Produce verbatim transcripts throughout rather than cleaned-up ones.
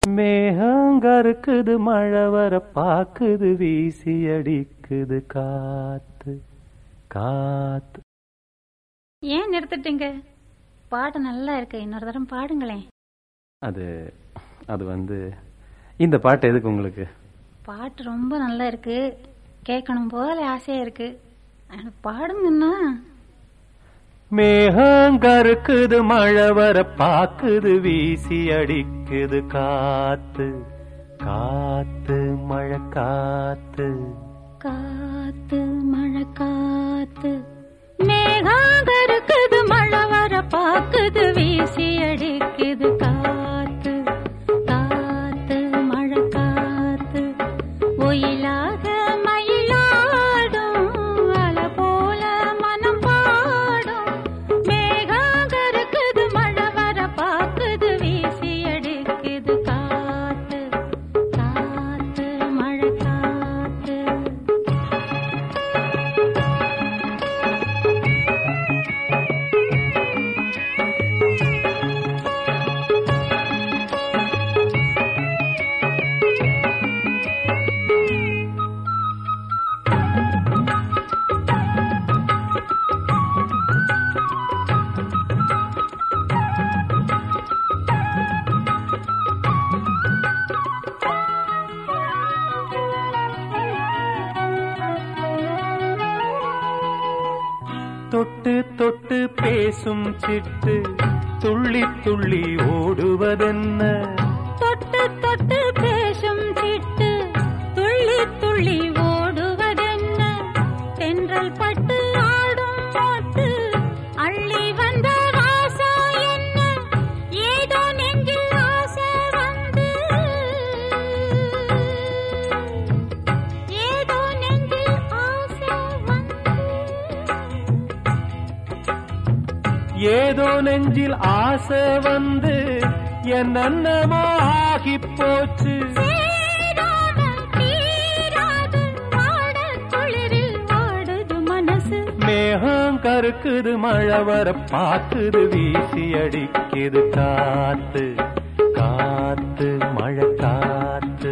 மேகங்கருக்குது மழை வர பாக்குது வீசி அடிக்குது காத்து காத்து. ஏன் நிறுத்திட்டீங்க? பாட்டு நல்லா இருக்கு, இன்னொரு தரம் பாடுங்களேன். அது அது வந்து இந்த பாட்டு எதுக்கு உங்களுக்கு? பாட்டு ரொம்ப நல்லா இருக்கு, கேட்கணும் போல ஆசையா இருக்கு, பாடுங்கன்னா. மேகங்கருக்குது மழை வர பாக்குது வீசி அடிக்குது காத்து காத்து மழை காத்து காத்து மழை காத்து. மேகங்கருக்குது மழை வர பாக்குது வீசி அடிக்குது காத்து காத்து மழை காத்து. ஒயிலாக மயிலாடும் அலை போல மனம் பாடும். மேகங்கருக்குது மழை வர பாக்குது வீசி அடிக்குது காத்து காத்து மழை காத்து. தொட்டு தொட்டு பேசும் சிட்டு துள்ளி துள்ளி ஓடுவதென்ன? தொட்டு தொட்டு பேசும் சிட்டு துள்ளி துள்ளி ஓடுவதென்ன? தென்றல் பட்டு ஆடும் போட்டு அள்ளி வந்த வாசம் என்ன? ஏதோ நெஞ்சில் ஆசை வந்து ஏதோ நெஞ்சில் ஆசை வந்து ஏதோ நெஞ்சில் ஆசை வந்து என்னென்னமோ ஆகி போச்சு. மேகம் கருக்குது மழை வர பாக்குது வீசி அடிக்குது காத்து காத்து மழை காத்து.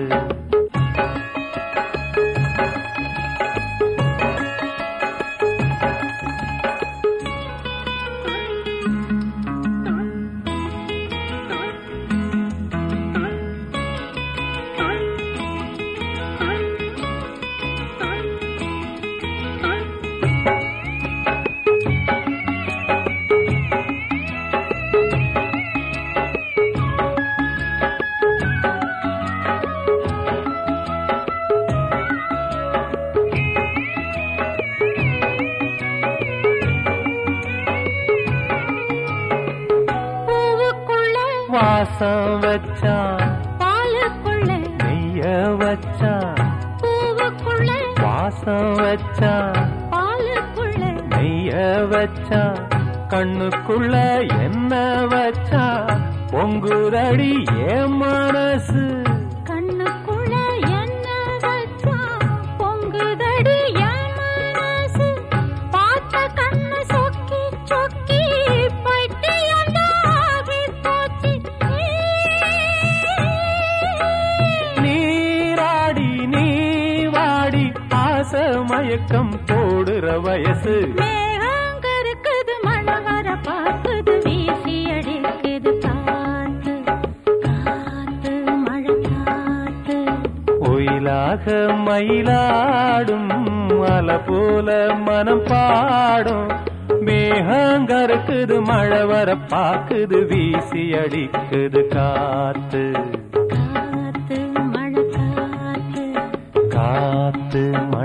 வாசம் வச்சான் பாலுக்குள்ள நெய்ய வச்சான். பூவுக்குள்ள வாசம் வச்சான் பாலுக்குள்ள நெய்ய வச்சான். கண்ணுக்குள்ள என்ன வச்சான் பொங்குதடி என் மனசு. கண்ணுக்குள்ள என்ன வச்சா பொங்குதடி என் மனசு. பார்த்த கண்ணு சொக்கி சொக்கி பைத்தியண்டாகி போச்சு. நீராடி நீ வாடி ஆசை மயக்கம் போடுற வயசு. மேகங்கருக்குது மழை வர பாக்குது வீசி அடிக்குது காத்து காத்து மழை காத்து. ஒயிலாக மயிலாடும் அலை போல மனம் பாடும். மேகங்கருக்குது மழை வர பாக்குது வீசி அடிக்குது காத்து காத்து மழை காத்து காத்து